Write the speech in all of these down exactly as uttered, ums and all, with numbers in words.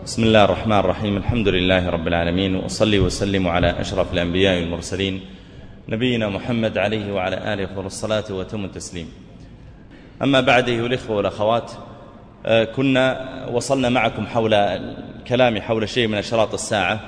بسم الله الرحمن الرحيم. الحمد لله رب العالمين، وأصلي وسلم على أشرف الأنبياء والمرسلين نبينا محمد عليه وعلى آله أفضل الصلاة وأتم التسليم. أما بعد أيها الإخوة والأخوات، كنا وصلنا معكم حول الكلام حول شيء من أشراط الساعة،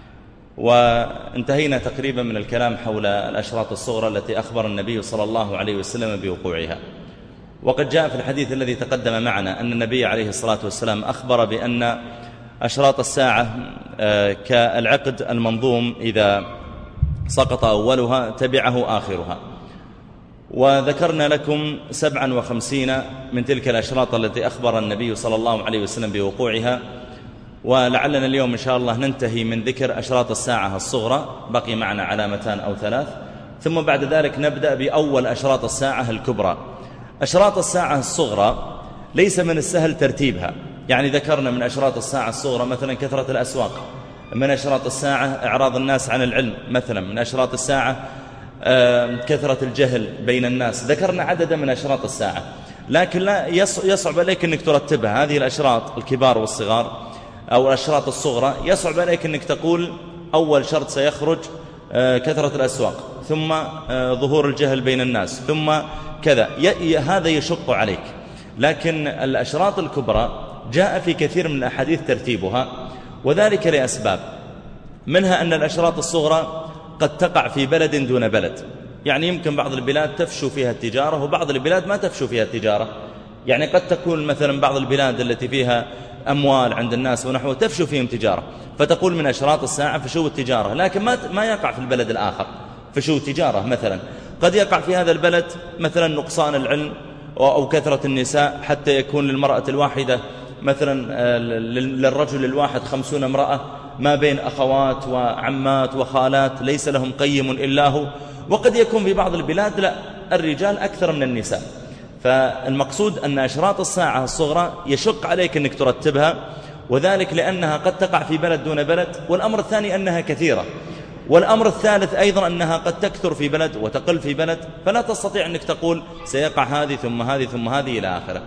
وانتهينا تقريبا من الكلام حول الأشراط الصغرى التي أخبر النبي صلى الله عليه وسلم بوقوعها. وقد جاء في الحديث الذي تقدم معنا أن النبي عليه الصلاة والسلام أخبر بأن أشراط الساعة كالعقد المنظوم، إذا سقط أولها تبعه آخرها. وذكرنا لكم سبعا وخمسين من تلك الأشراط التي أخبر النبي صلى الله عليه وسلم بوقوعها، ولعلنا اليوم إن شاء الله ننتهي من ذكر أشراط الساعة الصغرى، بقي معنا علامتان أو ثلاث، ثم بعد ذلك نبدأ بأول أشراط الساعة الكبرى. أشراط الساعة الصغرى ليس من السهل ترتيبها، يعني ذكرنا من أشراط الساعة الصغرى مثلا كثرة الأسواق، من أشراط الساعة إعراض الناس عن العلم مثلا، من أشراط الساعة كثرة الجهل بين الناس. ذكرنا عددا من أشراط الساعة، لكن لا يصعب عليك أنك ترتبها. هذه الأشراط الكبار والصغار أو الأشراط الصغرى يصعب عليك أنك تقول أول شرط سيخرج كثرة الأسواق، ثم ظهور الجهل بين الناس، ثم كذا، هذا يشق عليك. لكن الأشراط الكبرى جاء في كثير من الأحاديث ترتيبها، وذلك لأسباب، منها أن الأشراط الصغرى قد تقع في بلد دون بلد. يعني يمكن بعض البلاد تفشو فيها التجارة، وبعض البلاد ما تفشو فيها التجارة. يعني قد تكون مثلا بعض البلاد التي فيها أموال عند الناس ونحوه تفشو فيهم تجارة، فتقول من أشراط الساعة فشو التجارة، لكن ما ما يقع في البلد الآخر فشو التجارة. مثلا قد يقع في هذا البلد مثلا نقصان العلم أو كثرة النساء، حتى يكون للمرأة الواحدة مثلا للرجل الواحد خمسون امرأة، ما بين أخوات وعمات وخالات ليس لهم قيم إلا هو. وقد يكون في بعض البلاد لا، الرجال أكثر من النساء. فالمقصود أن أشراط الساعة الصغرى يشق عليك أنك ترتبها، وذلك لأنها قد تقع في بلد دون بلد، والأمر الثاني أنها كثيرة، والأمر الثالث أيضا أنها قد تكثر في بلد وتقل في بلد، فلا تستطيع أنك تقول سيقع هذه ثم هذه ثم هذه إلى آخره.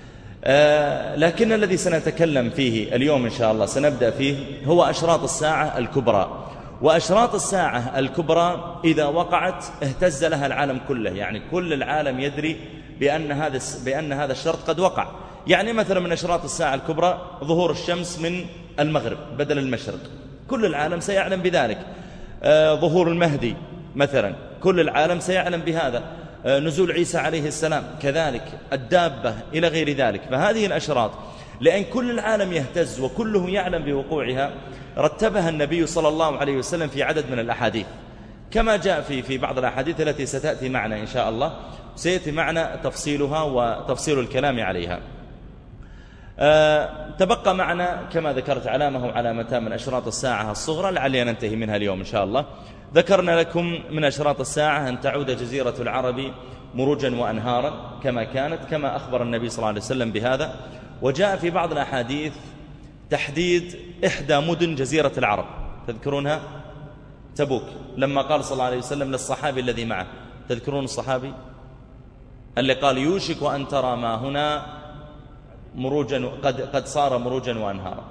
آه لكن الذي سنتكلم فيه اليوم إن شاء الله سنبدأ فيه هو أشراط الساعة الكبرى. وأشراط الساعة الكبرى إذا وقعت اهتز لها العالم كله، يعني كل العالم يدري بأن هذا بأن هذا الشرط قد وقع. يعني مثلا من أشراط الساعة الكبرى ظهور الشمس من المغرب بدل المشرق، كل العالم سيعلم بذلك. آه ظهور المهدي مثلا كل العالم سيعلم بهذا. آه نزول عيسى عليه السلام كذلك، الدابة إلى غير ذلك. فهذه الأشراط لأن كل العالم يهتز وكله يعلم بوقوعها، رتبها النبي صلى الله عليه وسلم في عدد من الأحاديث، كما جاء في في بعض الأحاديث التي ستأتي معنا إن شاء الله، سيأتي معنا تفصيلها وتفصيل الكلام عليها. أه تبقى معنا كما ذكرت علامة وعلامتان من أشراط الساعة الصغرى، لعلي ننتهي منها اليوم إن شاء الله. ذكرنا لكم من أشراط الساعة أن تعود جزيرة العرب مروجا وأنهارا كما كانت، كما أخبر النبي صلى الله عليه وسلم بهذا. وجاء في بعض الأحاديث تحديد إحدى مدن جزيرة العرب، تذكرونها؟ تبوك، لما قال صلى الله عليه وسلم للصحابي الذي معه، تذكرون الصحابي اللي قال يوشك أن ترى ما هنا مروجا قد قد صار مروجا وأنهارا،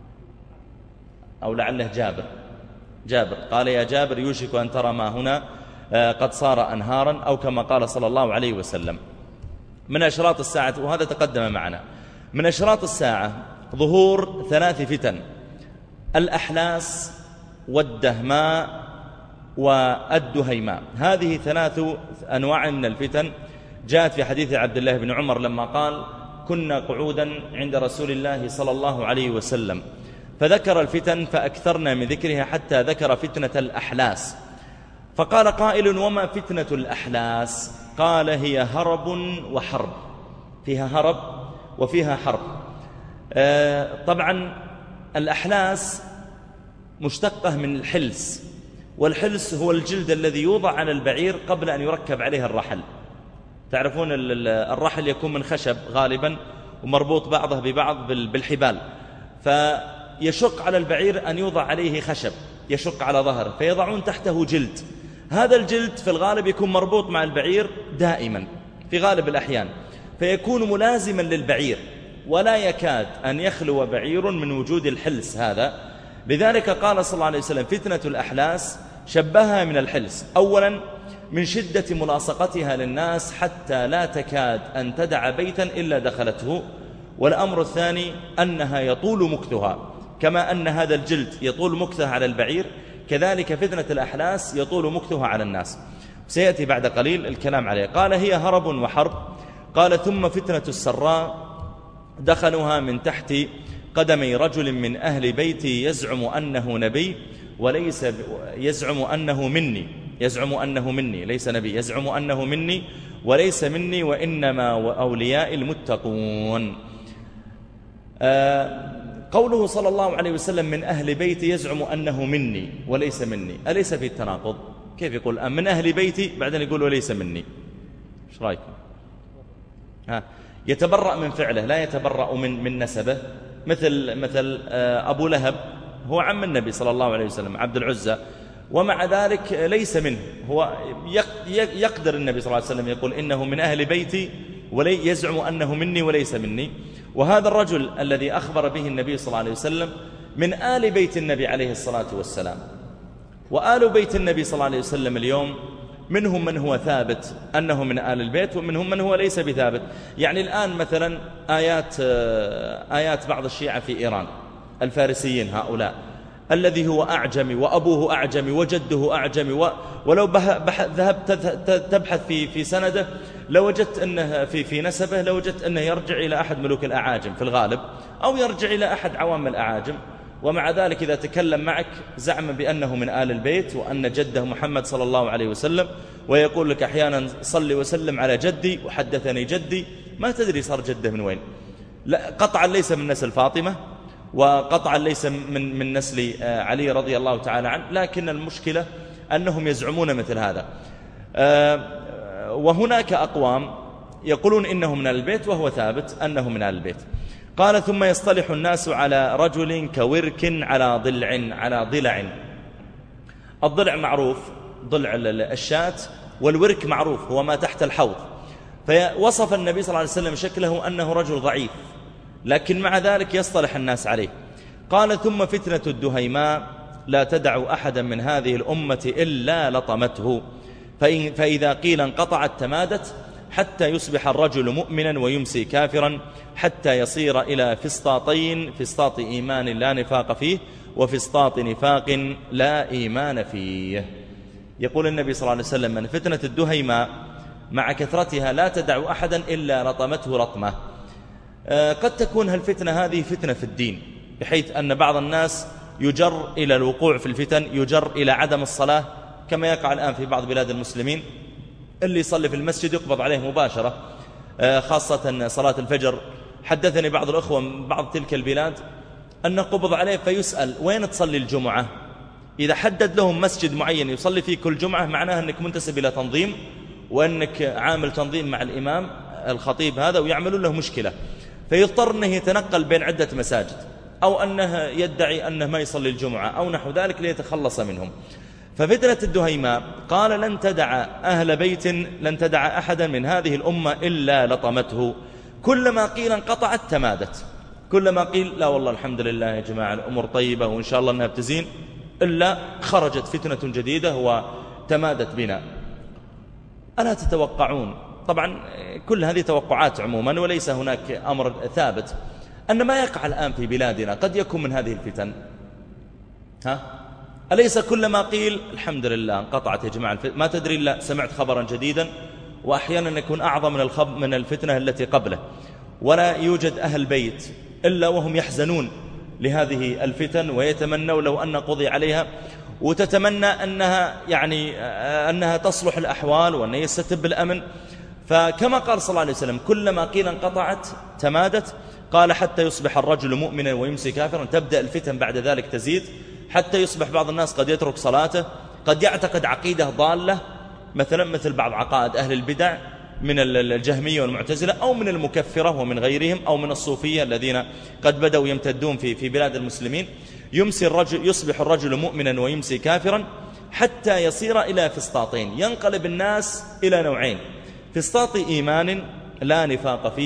أو لعله جابر جابر قال يا جابر يوشك أن ترى ما هنا قد صار أنهارا، أو كما قال صلى الله عليه وسلم. من أشراط الساعة، وهذا تقدم معنا، من أشراط الساعة ظهور ثلاث فتن: الأحلاس والدهماء والدهيماء. هذه ثلاث أنواع من الفتن جاءت في حديث عبد الله بن عمر لما قال كنا قعودا عند رسول الله صلى الله عليه وسلم فذكر الفتن فأكثرنا من ذكرها حتى ذكر فتنة الأحلاس، فقال قائل وما فتنة الأحلاس؟ قال هي هرب وحرب، فيها هرب وفيها حرب. آه طبعا الأحلاس مشتقة من الحلس، والحلس هو الجلد الذي يوضع على البعير قبل أن يركب عليه الرحل. تعرفون الرحل يكون من خشب غالبا ومربوط بعضه ببعض بالحبال، فيشق على البعير أن يوضع عليه خشب يشق على ظهره، فيضعون تحته جلد. هذا الجلد في الغالب يكون مربوط مع البعير دائما في غالب الأحيان، فيكون ملازما للبعير ولا يكاد أن يخلو بعير من وجود الحلس هذا. لذلك قال صلى الله عليه وسلم فتنة الأحلاس شبهها من الحلس، أولا من شدة ملاصقتها للناس حتى لا تكاد أن تدع بيتا إلا دخلته، والأمر الثاني أنها يطول مكثها، كما أن هذا الجلد يطول مكثها على البعير كذلك فتنة الأحلاس يطول مكثها على الناس، سيأتي بعد قليل الكلام عليه. قال هي هرب وحرب. قال ثم فتنة السراء دخلوها من تحت قدمي رجل من أهل بيتي يزعم أنه نبي وليس ب... يزعم أنه مني يزعم أنه مني ليس نبي، يزعم أنه مني وليس مني وإنما وأولياء المتقون. آه قوله صلى الله عليه وسلم من أهل بيتي يزعم أنه مني وليس مني، أليس في التناقض؟ كيف يقول من أهل بيتي بعدين يقول وليس مني؟ ايش رايكم؟ ها يتبرأ من فعله لا يتبرأ من من نسبه، مثل مثل أبو لهب هو عم النبي صلى الله عليه وسلم عبد العزى، ومع ذلك ليس منه، هو يقدر النبي صلى الله عليه وسلم يقول إنه من أهل بيتي ولي يزعم أنه مني وليس مني. وهذا الرجل الذي أخبر به النبي صلى الله عليه وسلم من آل بيت النبي عليه الصلاة والسلام، وآل بيت النبي صلى الله عليه وسلم اليوم منهم من هو ثابت أنه من آل البيت ومنهم من هو ليس بثابت. يعني الآن مثلا آيات آيات بعض الشيعة في إيران الفارسيين هؤلاء الذي هو أعجمي وأبوه أعجمي وجده أعجمي، ولو ذهبت تبحث في في سنده لوجدت أنه في في نسبه لوجدت أنه يرجع إلى أحد ملوك الأعاجم في الغالب، أو يرجع إلى أحد عوام الأعاجم، ومع ذلك إذا تكلم معك زعم بأنه من آل البيت وأن جده محمد صلى الله عليه وسلم، ويقول لك أحيانا صلي وسلم على جدي وحدثني جدي، ما تدري صار جده من وين. لا قطعا ليس من نسل فاطمة وقطعا ليس من من نسل علي رضي الله تعالى عنه، لكن المشكلة أنهم يزعمون مثل هذا. وهناك أقوام يقولون إنه من آل البيت وهو ثابت أنه من آل البيت. قال ثم يصطلح الناس على رجل كورك على ضلع على ضلع. الضلع معروف ضلع الشاة، والورك معروف هو ما تحت الحوض. فوصف النبي صلى الله عليه وسلم شكله أنه رجل ضعيف، لكن مع ذلك يصطلح الناس عليه. قال ثم فتنة الدهيماء لا تدع أحدا من هذه الأمة إلا لطمته، فإذا قيل انقطعت تمادت حتى يصبح الرجل مؤمنا ويمسي كافرا، حتى يصير إلى فسطاطين، فسطاط إيمان لا نفاق فيه وفسطاط نفاق لا إيمان فيه. يقول النبي صلى الله عليه وسلم من فتنة الدهيماء مع كثرتها لا تدع أحدا إلا لطمته لطمة. قد تكون هالفتنة هذه فتنة في الدين، بحيث أن بعض الناس يجر إلى الوقوع في الفتن، يجر إلى عدم الصلاة، كما يقع الآن في بعض بلاد المسلمين، اللي يصلي في المسجد يقبض عليه مباشرة، خاصة صلاة الفجر. حدثني بعض الأخوة من بعض تلك البلاد أنه قبض عليه فيسأل وين تصلي الجمعة؟ إذا حدد لهم مسجد معين يصلي فيه كل جمعة معناه أنك منتسب إلى تنظيم، وأنك عامل تنظيم مع الإمام الخطيب هذا، ويعملون له مشكلة، فيضطر أنه يتنقل بين عدة مساجد، أو أنه يدعي أنه ما يصلي الجمعة أو نحو ذلك ليتخلص منهم. ففتنة الدهيماء قال لن تدع أهل بيت لن تدع أحدا من هذه الأمة إلا لطمته، كلما قيل انقطعت تمادت، كلما قيل لا والله الحمد لله يا جماعة الأمور طيبة وإن شاء الله أنها بتزين، إلا خرجت فتنة جديدة وتمادت بنا. ألا تتوقعون، طبعا كل هذه توقعات عموما وليس هناك أمر ثابت، أن ما يقع الآن في بلادنا قد يكون من هذه الفتن؟ ها؟ أليس كلما قيل الحمد لله انقطعت يا جماعة الفتن، ما تدري إلا سمعت خبرا جديدا، وأحيانا يكون أعظم من الخب من الفتنة التي قبله، ولا يوجد أهل بيت إلا وهم يحزنون لهذه الفتن ويتمنوا لو أن قضي عليها، وتتمنى أنها يعني أنها تصلح الأحوال وأن يستتب الأمن. فكما قال صلى الله عليه وسلم كلما قيل انقطعت تمادت، قال حتى يصبح الرجل مؤمنا ويمسي كافرا، تبدأ الفتن بعد ذلك تزيد حتى يصبح بعض الناس قد يترك صلاته، قد يعتقد عقيدة ضالة مثلا مثل بعض عقائد أهل البدع من الجهمية والمعتزلة، أو من المكفرة ومن غيرهم، أو من الصوفية الذين قد بدأوا يمتدون في في بلاد المسلمين. يمسي الرجل يصبح الرجل مؤمنا ويمسي كافرا حتى يصير إلى فسطاطين، ينقلب الناس إلى نوعين: فسطاط إيمان لا نفاق فيه،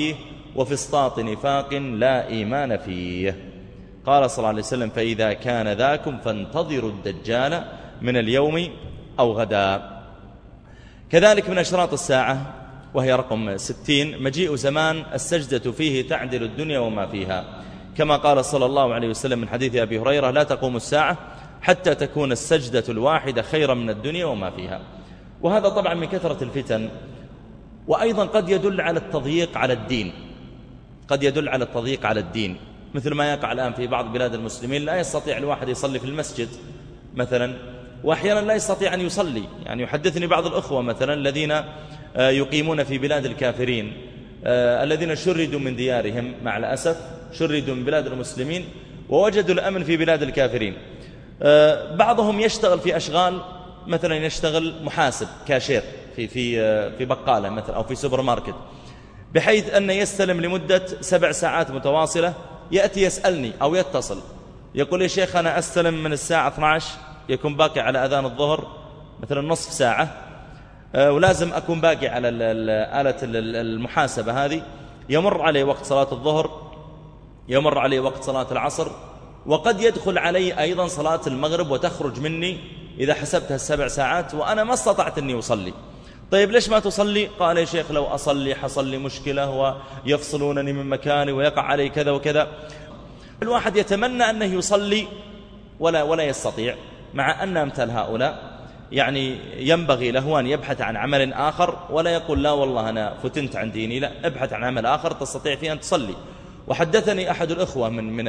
وفسطاط نفاق لا إيمان فيه. قال صلى الله عليه وسلم: فإذا كان ذاكم فانتظروا الدجال من اليوم أو غدا. كذلك من أشراط الساعة وهي رقم ستين: مجيء زمان السجدة فيه تعدل الدنيا وما فيها، كما قال صلى الله عليه وسلم من حديث أبي هريرة: لا تقوم الساعة حتى تكون السجدة الواحدة خيرا من الدنيا وما فيها. وهذا طبعا من كثرة الفتن، وأيضا قد يدل على التضييق على الدين، قد يدل على التضييق على الدين، مثل ما يقع الآن في بعض بلاد المسلمين، لا يستطيع الواحد يصلي في المسجد مثلا، وأحيانا لا يستطيع أن يصلي. يعني يحدثني بعض الأخوة مثلا الذين يقيمون في بلاد الكافرين، الذين شردوا من ديارهم مع الأسف، شردوا من بلاد المسلمين ووجدوا الأمن في بلاد الكافرين. بعضهم يشتغل في أشغال، مثلا يشتغل محاسب كاشير في في في بقالة مثلا أو في سوبر ماركت، بحيث أن يستلم لمدة سبع ساعات متواصلة، يأتي يسألني أو يتصل يقول: يا شيخ أنا أستلم من الساعة اثنتي عشرة، يكون باقي على أذان الظهر مثلا نصف ساعة، ولازم أكون باقي على آلة المحاسبة هذه، يمر عليه وقت صلاة الظهر، يمر عليه وقت صلاة العصر، وقد يدخل علي أيضا صلاة المغرب وتخرج مني إذا حسبتها السبع ساعات وأنا ما استطعت أني أصلي. طيب ليش ما تصلي؟ قال: يا شيخ لو أصلي حصل لي مشكلة ويفصلونني من مكاني ويقع علي كذا وكذا. الواحد يتمنى أنه يصلي ولا, ولا يستطيع، مع أن أمثال هؤلاء يعني ينبغي له أن يبحث عن عمل آخر، ولا يقول: لا والله أنا فتنت عن ديني، لا، ابحث عن عمل آخر تستطيع فيه أن تصلي. وحدثني أحد الأخوة من من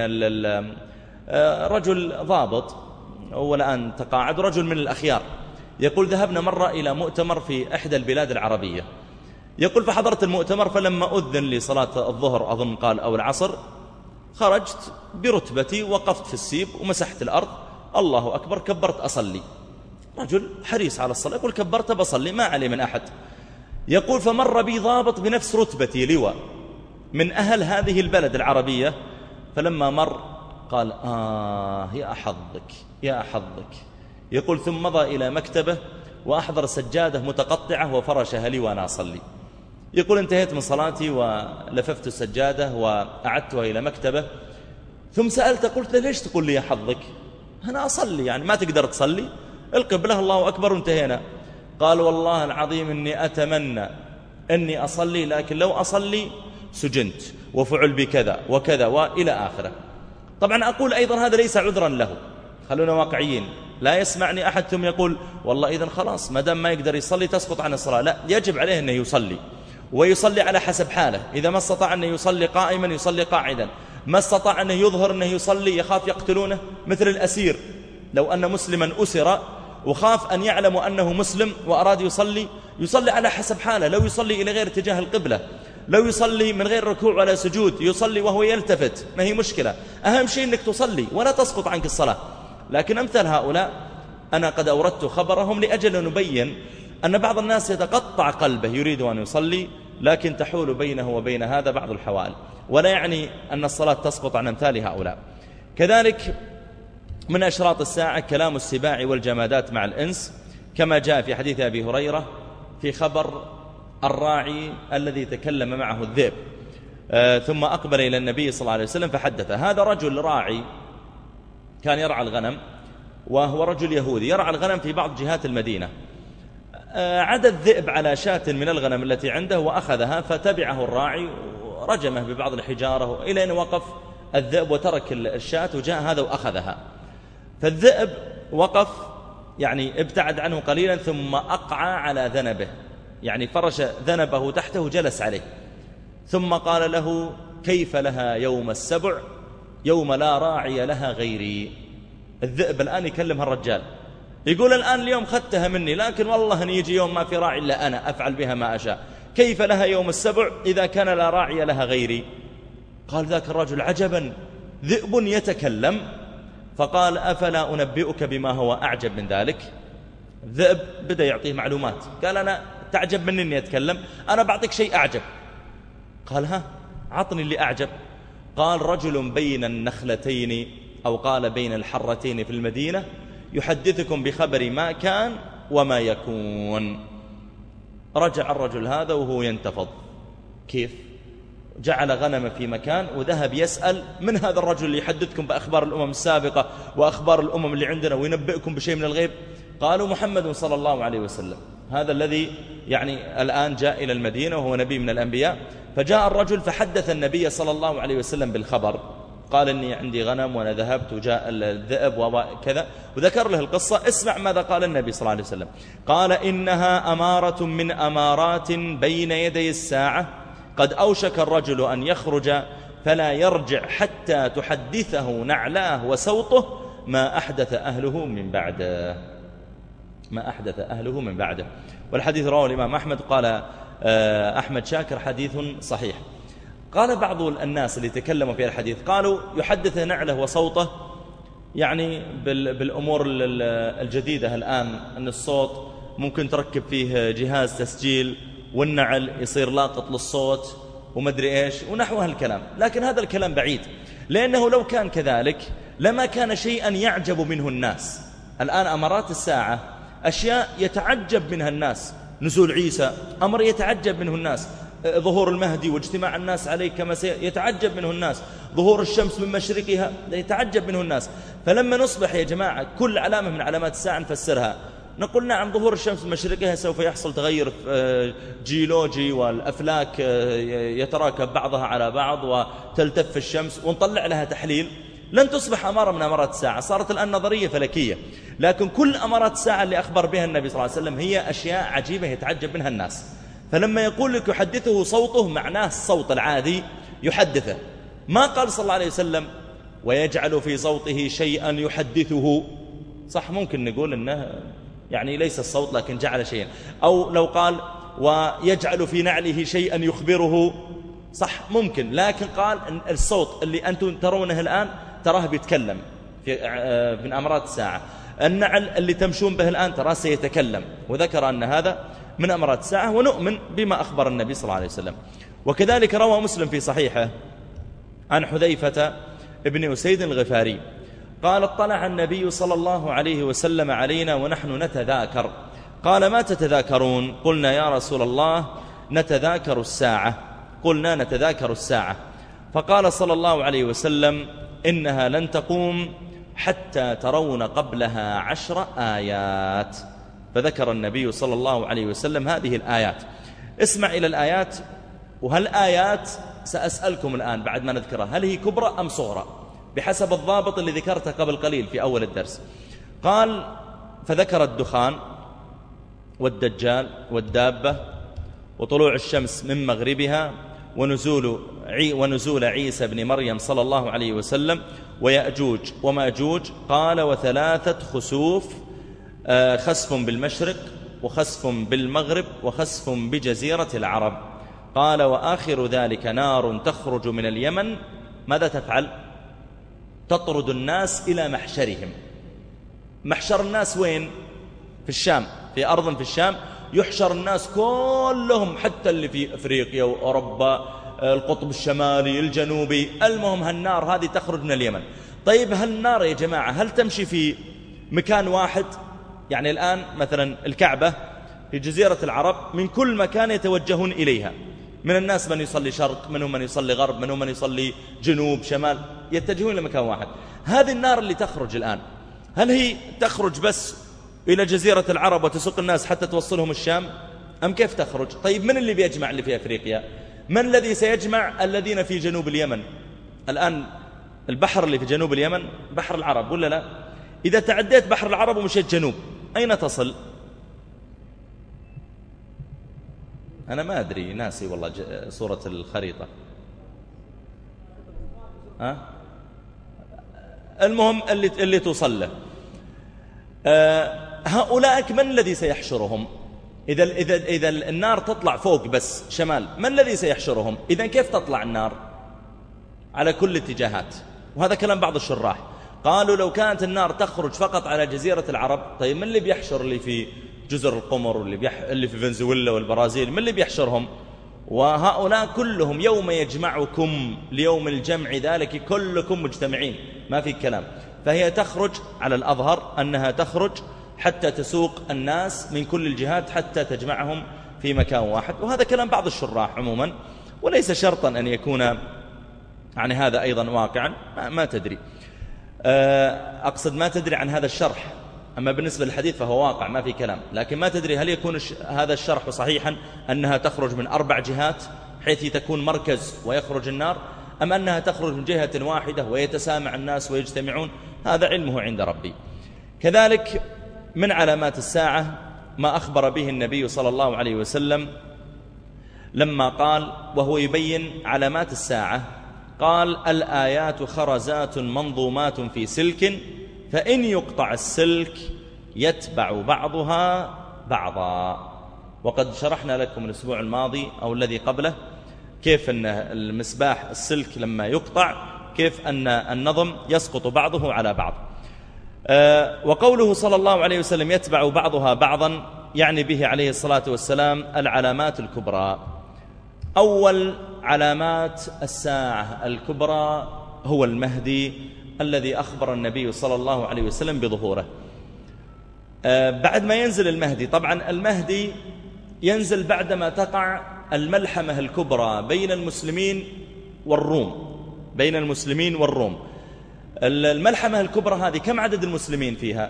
رجل ضابط، والآن تقاعد، رجل من الأخيار، يقول: ذهبنا مرة إلى مؤتمر في إحدى البلاد العربية، يقول: فحضرت المؤتمر، فلما أذن لصلاة الظهر أظن قال أو العصر، خرجت برتبتي، وقفت في السيب ومسحت الأرض، الله أكبر، كبرت أصلي. رجل حريص على الصلاة، يقول: كبرت بصلي ما علي من أحد. يقول: فمر بي ضابط بنفس رتبتي لواء من أهل هذه البلد العربية، فلما مر قال: آه يا أحظك يا أحظك. يقول: ثم مضى إلى مكتبه وأحضر سجادة متقطعة وفرشها لي وأنا أصلي. يقول: انتهيت من صلاتي ولففت السجادة وأعدتها إلى مكتبه، ثم سألت قلت له: ليش تقول لي يا حظك؟ أنا أصلي، يعني ما تقدر تصلي؟ القبلة الله أكبر وانتهينا. قال: والله العظيم إني أتمنى أني أصلي، لكن لو أصلي سجنت وفعل بكذا وكذا وإلى آخره. طبعا أقول أيضا هذا ليس عذرا له، خلونا واقعيين، لا يسمعني أحد ثم يقول: والله إذن خلاص ما دام ما يقدر يصلي تسقط عن الصلاة. لا، يجب عليه أنه يصلي، ويصلي على حسب حاله. إذا ما استطاع أنه يصلي قائما يصلي قاعدا، ما استطاع أنه يظهر أنه يصلي يخاف يقتلونه، مثل الأسير، لو أن مسلما أسر وخاف أن يعلموا أنه مسلم وأراد يصلي، يصلي على حسب حاله، لو يصلي إلى غير اتجاه القبلة، لو يصلي من غير ركوع ولا سجود، يصلي وهو يلتفت، ما هي مشكلة، أهم شيء أنك تصلي ولا تسقط عنك الصلاة. لكن أمثال هؤلاء أنا قد أوردت خبرهم لأجل أن نبين أن بعض الناس يتقطع قلبه يريد أن يصلي، لكن تحول بينه وبين هذا بعض الحوائل، ولا يعني أن الصلاة تسقط عن أمثال هؤلاء. كذلك من أشراط الساعة كلام السباع والجمادات مع الإنس، كما جاء في حديث أبي هريرة في خبر الراعي الذي تكلم معه الذئب، آه ثم أقبل إلى النبي صلى الله عليه وسلم فحدث. هذا رجل راعي كان يرعى الغنم، وهو رجل يهودي يرعى الغنم في بعض جهات المدينة. آه عدى الذئب على شاة من الغنم التي عنده وأخذها، فتبعه الراعي ورجمه ببعض الحجارة إلى أن وقف الذئب وترك الشاة، وجاء هذا وأخذها. فالذئب وقف، يعني ابتعد عنه قليلا، ثم أقعى على ذنبه، يعني فرش ذنبه تحته جلس عليه، ثم قال له: كيف لها يوم السبع يوم لا راعي لها غيري. الذئب الآن يكلم هالرجال، يقول: الآن اليوم خدتها مني، لكن والله أن يجي يوم ما في راعي إلا أنا أفعل بها ما أشاء، كيف لها يوم السبع إذا كان لا راعي لها غيري؟ قال ذاك الرجل: عجبا، ذئب يتكلم. فقال: أفلا أنبئك بما هو أعجب من ذلك؟ الذئب بدأ يعطيه معلومات، قال: أنا تعجب مني أني أتكلم، أنا بعطيك شيء أعجب. قال: ها، عطني اللي أعجب. قال: رجل بين النخلتين، أو قال بين الحرتين في المدينة، يحدثكم بخبر ما كان وما يكون. رجع الرجل هذا وهو ينتفض. كيف؟ جعل غنم في مكان وذهب يسأل من هذا الرجل اللي يحدثكم بأخبار الأمم السابقة وأخبار الأمم اللي عندنا وينبئكم بشيء من الغيب؟ قالوا محمد صلى الله عليه وسلم، هذا الذي يعني الآن جاء إلى المدينة وهو نبي من الأنبياء. فجاء الرجل فحدث النبي صلى الله عليه وسلم بالخبر، قال إني عندي غنم وأنا ذهبت وجاء الذئب وكذا، وذكر له القصة. اسمع ماذا قال النبي صلى الله عليه وسلم، قال إنها أمارة من أمارات بين يدي الساعة، قد أوشك الرجل أن يخرج فلا يرجع حتى تحدثه نعلاه وسوطه ما أحدث أهله من بعده، ما أحدث أهله من بعده. والحديث رواه الإمام أحمد، قال أحمد شاكر حديث صحيح. قال بعض الناس اللي تكلموا في الحديث قالوا يحدث نعله وصوته يعني بالأمور الجديدة الآن، أن الصوت ممكن تركب فيه جهاز تسجيل والنعل يصير لاقط للصوت ومدري إيش ونحو هالكلام. لكن هذا الكلام بعيد، لأنه لو كان كذلك لما كان شيئا يعجب منه الناس. الآن أمارات الساعة أشياء يتعجب منها الناس، نزول عيسى أمر يتعجب منه الناس، ظهور المهدي واجتماع الناس عليه كما يتعجب منه الناس، ظهور الشمس من مشرقها يتعجب منه الناس. فلما نصبح يا جماعة كل علامة من علامات الساعة نفسرها، نقول نعم ظهور الشمس من مشرقها سوف يحصل تغير جيولوجي والأفلاك يتراكب بعضها على بعض وتلتف الشمس ونطلع لها تحليل، لن تصبح أمارة من أمارات الساعة، صارت الآن نظرية فلكية. لكن كل أمارات الساعة اللي أخبر بها النبي صلى الله عليه وسلم هي أشياء عجيبة يتعجب منها الناس. فلما يقول لك يحدثه صوته معناه الصوت العادي يحدثه، ما قال صلى الله عليه وسلم ويجعل في صوته شيئا يحدثه. صح ممكن نقول أنه يعني ليس الصوت لكن جعل شيئا، أو لو قال ويجعل في نعله شيئا يخبره، صح ممكن. لكن قال الصوت اللي أنتم ترونه الآن تراه بيتكلم في من أمارات الساعة، النعل اللي تمشون به الآن تراه سيتكلم، وذكر أن هذا من أمارات الساعة، ونؤمن بما أخبر النبي صلى الله عليه وسلم. وكذلك روى مسلم في صحيحه عن حذيفة ابن أسيد الغفاري قال اطلع النبي صلى الله عليه وسلم علينا ونحن نتذاكر، قال ما تتذاكرون؟ قلنا يا رسول الله نتذاكر الساعة. قلنا نتذاكر الساعة، فقال صلى الله عليه وسلم إنها لن تقوم حتى ترون قبلها عشر آيات. فذكر النبي صلى الله عليه وسلم هذه الآيات. اسمع إلى الآيات، وهل آيات سأسألكم الآن بعد ما نذكرها هل هي كبرى أم صغرى بحسب الضابط اللي ذكرته قبل قليل في أول الدرس. قال فذكر الدخان والدجال والدابة وطلوع الشمس من مغربها ونزول عي ونزول عيسى بن مريم صلى الله عليه وسلم ويأجوج وماجوج. قال وثلاثة خسوف، خسف بالمشرق وخسف بالمغرب وخسف بجزيرة العرب. قال وآخر ذلك نار تخرج من اليمن، ماذا تفعل؟ تطرد الناس إلى محشرهم. محشر الناس وين؟ في الشام، في أرض في الشام يحشر الناس كلهم، حتى اللي في أفريقيا وأوروبا، القطب الشمالي الجنوبي، المهم هالنار هذه تخرج من اليمن. طيب هالنار يا جماعة هل تمشي في مكان واحد؟ يعني الآن مثلا الكعبة في جزيرة العرب من كل مكان يتوجهون إليها، من الناس من يصلي شرق، منهم من يصلي غرب، منهم من يصلي جنوب شمال، يتجهون إلى مكان واحد. هذه النار اللي تخرج الآن هل هي تخرج بس إلى جزيرة العرب وتسوق الناس حتى توصلهم الشام، أم كيف تخرج؟ طيب من اللي بيجمع اللي في أفريقيا؟ من الذي سيجمع الذين في جنوب اليمن؟ الآن البحر اللي في جنوب اليمن بحر العرب ولا لا؟ إذا تعديت بحر العرب ومشيت جنوب أين تصل؟ أنا ما أدري، ناسي والله صورة الخريطة. ها؟ المهم اللي اللي توصل له. أه هؤلاء من الذي سيحشرهم؟ إذا إذا إذا النار تطلع فوق بس شمال، من الذي سيحشرهم؟ إذا كيف تطلع النار؟ على كل اتجاهات. وهذا كلام بعض الشراح، قالوا لو كانت النار تخرج فقط على جزيرة العرب، طيب من اللي بيحشر اللي في جزر القمر واللي بيح... اللي في فنزويلا والبرازيل، من اللي بيحشرهم؟ وهؤلاء كلهم يوم يجمعكم ليوم الجمع ذلك كلكم مجتمعين، ما في كلام. فهي تخرج على الأظهر أنها تخرج حتى تسوق الناس من كل الجهات حتى تجمعهم في مكان واحد. وهذا كلام بعض الشراح عموما. وليس شرطا أن يكون يعني هذا أيضا واقعا، ما, ما تدري، أقصد ما تدري عن هذا الشرح. أما بالنسبة للحديث فهو واقع ما في كلام، لكن ما تدري هل يكون هذا الشرح صحيحا أنها تخرج من أربع جهات حيث تكون مركز ويخرج النار، أم أنها تخرج من جهة واحدة ويتسامع الناس ويجتمعون، هذا علمه عند ربي. كذلك من علامات الساعة ما أخبر به النبي صلى الله عليه وسلم لما قال وهو يبين علامات الساعة، قال الآيات خرزات منظومات في سلك فإن يقطع السلك يتبع بعضها بعضا. وقد شرحنا لكم الأسبوع الماضي أو الذي قبله كيف أن المسباح السلك لما يقطع كيف أن النظم يسقط بعضه على بعض. أه وقوله صلى الله عليه وسلم يتبع بعضها بعضا يعني به عليه الصلاة والسلام العلامات الكبرى. أول علامات الساعة الكبرى هو المهدي الذي أخبر النبي صلى الله عليه وسلم بظهوره. أه بعد ما ينزل المهدي، طبعا المهدي ينزل بعدما تقع الملحمة الكبرى بين المسلمين والروم، بين المسلمين والروم. الملحمة الكبرى هذه كم عدد المسلمين فيها؟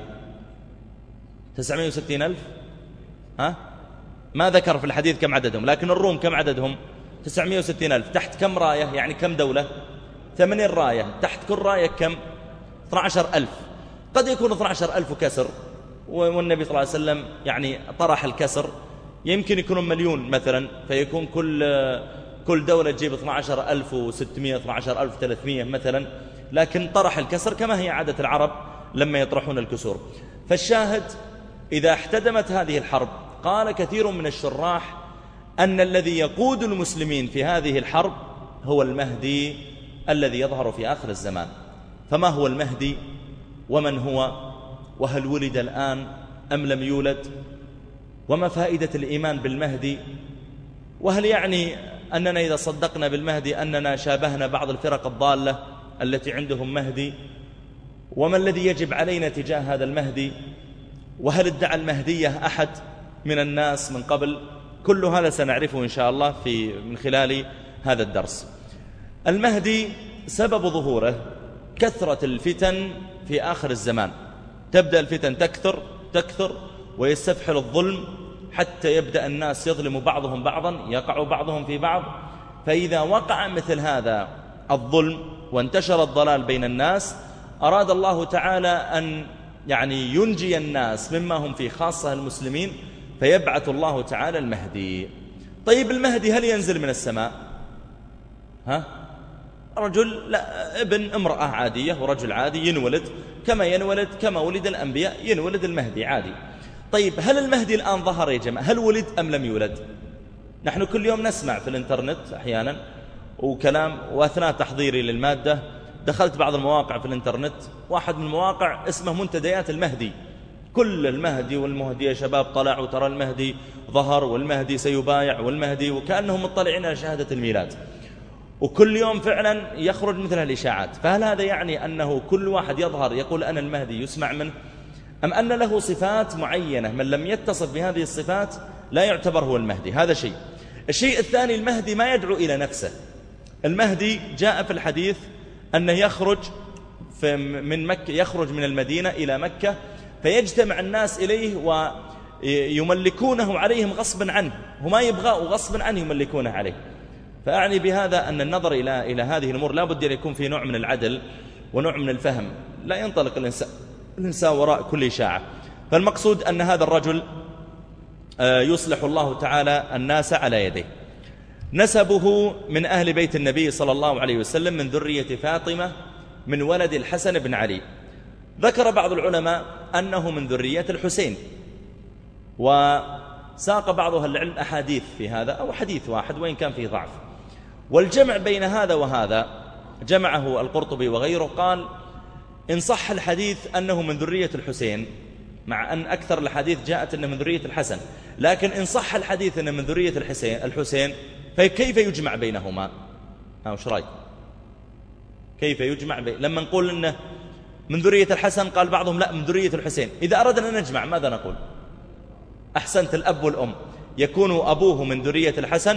تسعمائة وستين ألف؟ ها؟ ما ذكر في الحديث كم عددهم، لكن الروم كم عددهم؟ تسعمائة وستين ألف. تحت كم راية؟ يعني كم دولة؟ ثمانين راية. تحت كل راية كم؟ اثني عشر ألف. قد يكون اثني عشر ألف وكسر، والنبي صلى الله عليه وسلم يعني طرح الكسر، يمكن يكونون مليون مثلا، فيكون كل كل دولة تجيب اثني عشر ألف وستمائة اثني عشر ألف وثلاثمائة مثلا، لكن طرح الكسر كما هي عادة العرب لما يطرحون الكسور. فالشاهد إذا احتدمت هذه الحرب، قال كثير من الشراح أن الذي يقود المسلمين في هذه الحرب هو المهدي الذي يظهر في آخر الزمان. فما هو المهدي ومن هو وهل ولد الآن أم لم يولد؟ وما فائدة الإيمان بالمهدي؟ وهل يعني أننا إذا صدقنا بالمهدي أننا شابهنا بعض الفرق الضالة التي عندهم مهدي؟ وما الذي يجب علينا تجاه هذا المهدي؟ وهل ادعى المهدية أحد من الناس من قبل؟ كل هذا سنعرفه إن شاء الله في من خلال هذا الدرس. المهدي سبب ظهوره كثرة الفتن في آخر الزمان، تبدأ الفتن تكثر تكثر ويستفحل الظلم حتى يبدأ الناس يظلم بعضهم بعضا، يقع بعضهم في بعض. فإذا وقع مثل هذا الظلم وانتشر الضلال بين الناس، أراد الله تعالى أن يعني ينجي الناس مما هم في، خاصة المسلمين، فيبعث الله تعالى المهدي. طيب المهدي هل ينزل من السماء؟ ها؟ رجل لا، ابن امرأة عادية ورجل عادي ينولد كما ينولد كما ولد الأنبياء، ينولد المهدي عادي. طيب هل المهدي الآن ظهر يا جماعة؟ هل ولد أم لم يولد؟ نحن كل يوم نسمع في الانترنت أحيانا وكلام، وأثناء تحضيري للمادة دخلت بعض المواقع في الانترنت، واحد من المواقع اسمه منتديات المهدي، كل المهدي والمهدي يا شباب طلع، وترى المهدي ظهر والمهدي سيبايع والمهدي، وكأنهم مطلعين على شهادة الميلاد. وكل يوم فعلا يخرج مثل الإشاعات. فهل هذا يعني أنه كل واحد يظهر يقول أنا المهدي يسمع منه، أم أن له صفات معينة من لم يتصف بهذه الصفات لا يعتبر هو المهدي؟ هذا شيء. الشيء الثاني، المهدي ما يدعو إلى نفسه. المهدي جاء في الحديث أنه يخرج من مكة، يخرج من المدينة إلى مكة فيجتمع الناس إليه ويملكونه عليهم غصبا عنه، هما يبغاه وغصبا عنه يملكونه عليه. فأعني بهذا أن النظر إلى إلى هذه الأمور لا بد أن يكون في نوع من العدل ونوع من الفهم، لا ينطلق الإنسان, الإنسان وراء كل إشاعة. فالمقصود أن هذا الرجل يصلح الله تعالى الناس على يديه. نسبه من أهل بيت النبي صلى الله عليه وسلم من ذرية فاطمة من ولد الحسن بن علي. ذكر بعض العلماء أنه من ذرية الحسين، وساق بعض أهل العلم أحاديث في هذا أو حديث واحد وإن كان فيه ضعف. والجمع بين هذا وهذا جمعه القرطبي وغيره، قال إن صح الحديث أنه من ذرية الحسين، مع أن أكثر الحديث جاءت أنه من ذرية الحسن، لكن إن صح الحديث أنه من ذرية الحسين الحسين فكيف يجمع بينهما؟ ها وش رأيك؟ كيف يجمع بين لما نقول أنه من ذرية الحسن؟ قال بعضهم لا، من ذرية الحسين. إذا أردنا أن نجمع ماذا نقول؟ أحسنت، الأب والأم، يكون أبوه من ذرية الحسن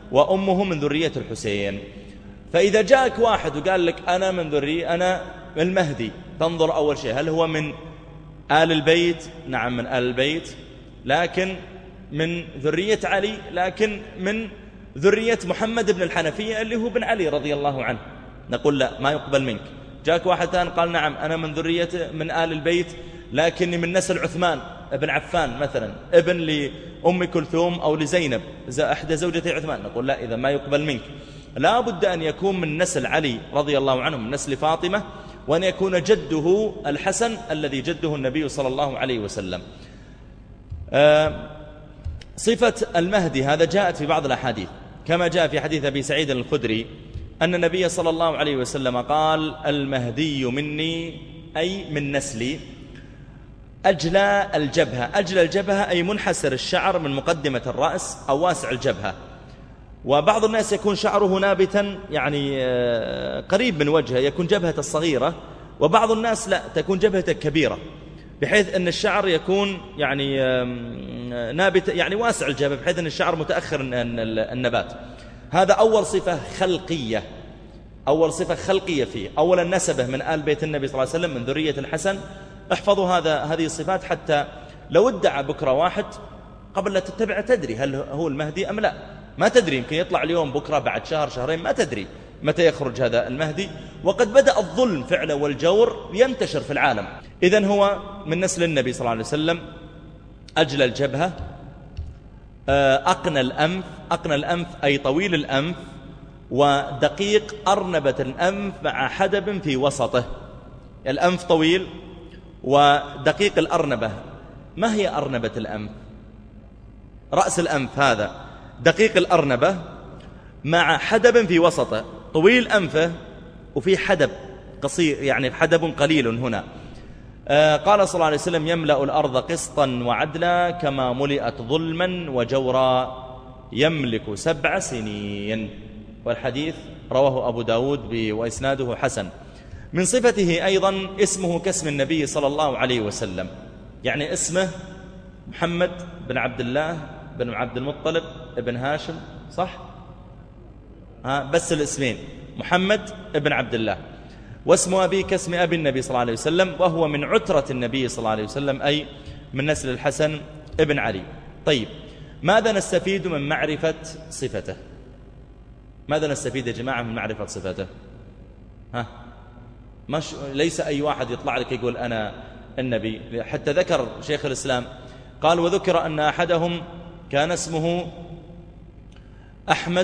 وأمه من ذرية الحسين. فإذا جاءك واحد وقال لك أنا من ذرية أنا المهدي، تنظر أول شيء هل هو من آل البيت؟ نعم من آل البيت، لكن من ذرية علي، لكن من ذرية محمد بن الحنفية اللي هو بن علي رضي الله عنه، نقول لا، ما يقبل منك. جاءك واحد ثاني قال نعم أنا من ذرية من آل البيت لكني من نسل عثمان ابن عفان مثلا، ابن لأم كلثوم أو لزينب أحدى زوجتي عثمان، نقول لا، إذا ما يقبل منك. لا بد أن يكون من نسل علي رضي الله عنه، من نسل فاطمة، وأن يكون جده الحسن الذي جده النبي صلى الله عليه وسلم. آه صفة المهدي هذا جاءت في بعض الأحاديث، كما جاء في حديث أبي سعيد الخدري أن النبي صلى الله عليه وسلم قال المهدي مني أي من نسلي أجلى الجبهة. أجلى الجبهة أي منحسر الشعر من مقدمة الرأس أو واسع الجبهة. وبعض الناس يكون شعره نابتا يعني قريب من وجهه، يكون جبهته الصغيرة، وبعض الناس لا، تكون جبهته كبيرة، بحيث أن الشعر يكون يعني نابت يعني واسع الجبهة، بحيث أن الشعر متأخر النبات. هذا أول صفة خلقية، أول صفة خلقية فيه. أولا نسبه من آل بيت النبي صلى الله عليه وسلم من ذرية الحسن. احفظوا هذا هذه الصفات، حتى لو ادعى بكرة واحد قبل لا تتبع تدري هل هو المهدي أم لا، ما تدري، يمكن يطلع اليوم بكرة بعد شهر شهرين، ما تدري متى يخرج هذا المهدي. وقد بدأ الظلم فعلا والجور ينتشر في العالم. إذن هو من نسل النبي صلى الله عليه وسلم، أجل الجبهة، أقنى الأنف. أقنى الأنف أي طويل الأنف، ودقيق أرنبة الأنف مع حدب في وسطه. الأنف طويل ودقيق الأرنبة. ما هي أرنبة الأنف؟ رأس الأنف هذا دقيق الأرنبة مع حدب في وسطه، طويل أنفه وفي حدب قصير، يعني حدب قليل هنا. آه قال صلى الله عليه وسلم يملأ الأرض قسطا وعدلا كما ملئت ظلما وجورا يملك سبع سنين. والحديث رواه أبو داود وإسناده حسن. من صفته أيضا اسمه كاسم النبي صلى الله عليه وسلم، يعني اسمه محمد بن عبد الله بن عبد المطلب ابن هاشم، صح؟ ها بس الاسمين محمد ابن عبد الله، واسم أبي كاسم أبي النبي صلى الله عليه وسلم، وهو من عترة النبي صلى الله عليه وسلم، أي من نسل الحسن ابن علي. طيب، ماذا نستفيد من معرفة صفته؟ ماذا نستفيد يا جماعة من معرفة صفته؟ ها مش ليس أي واحد يطلع لك يقول أنا النبي. حتى ذكر شيخ الإسلام قال وذكر أن أحدهم كان اسمه أحمد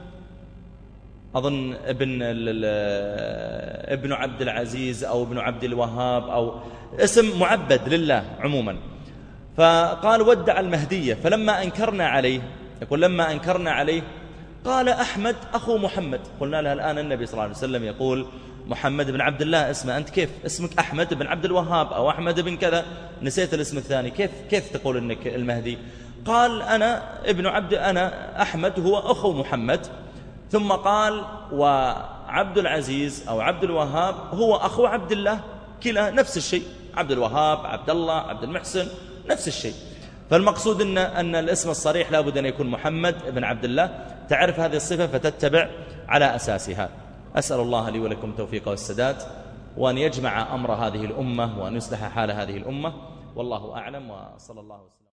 أظن ابن ابن عبد العزيز أو ابن عبد الوهاب، أو اسم معبد لله عموما. فقال ودع المهدية، فلما أنكرنا عليه، يقول لما أنكرنا عليه قال أحمد أخو محمد. قلنا له الآن النبي صلى الله عليه وسلم يقول محمد بن عبد الله اسمه، أنت كيف اسمك أحمد بن عبد الوهاب أو أحمد بن كذا، نسيت الاسم الثاني، كيف كيف تقول إنك المهدي؟ قال أنا ابن عبد أنا أحمد هو أخو محمد. ثم قال وعبد العزيز أو عبد الوهاب هو أخو عبد الله، كلا نفس الشيء، عبد الوهاب عبد الله عبد المحسن نفس الشيء. فالمقصود أن, أن الاسم الصريح لابد أن يكون محمد بن عبد الله. تعرف هذه الصفة فتتبع على أساسها. أسأل الله لي ولكم التوفيق والسداد، وأن يجمع أمر هذه الأمة، وأن يصلح حال هذه الأمة. والله أعلم، وصلى الله وسلم.